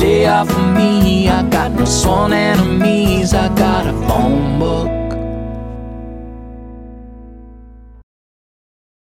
day off for me. I got no sworn enemy.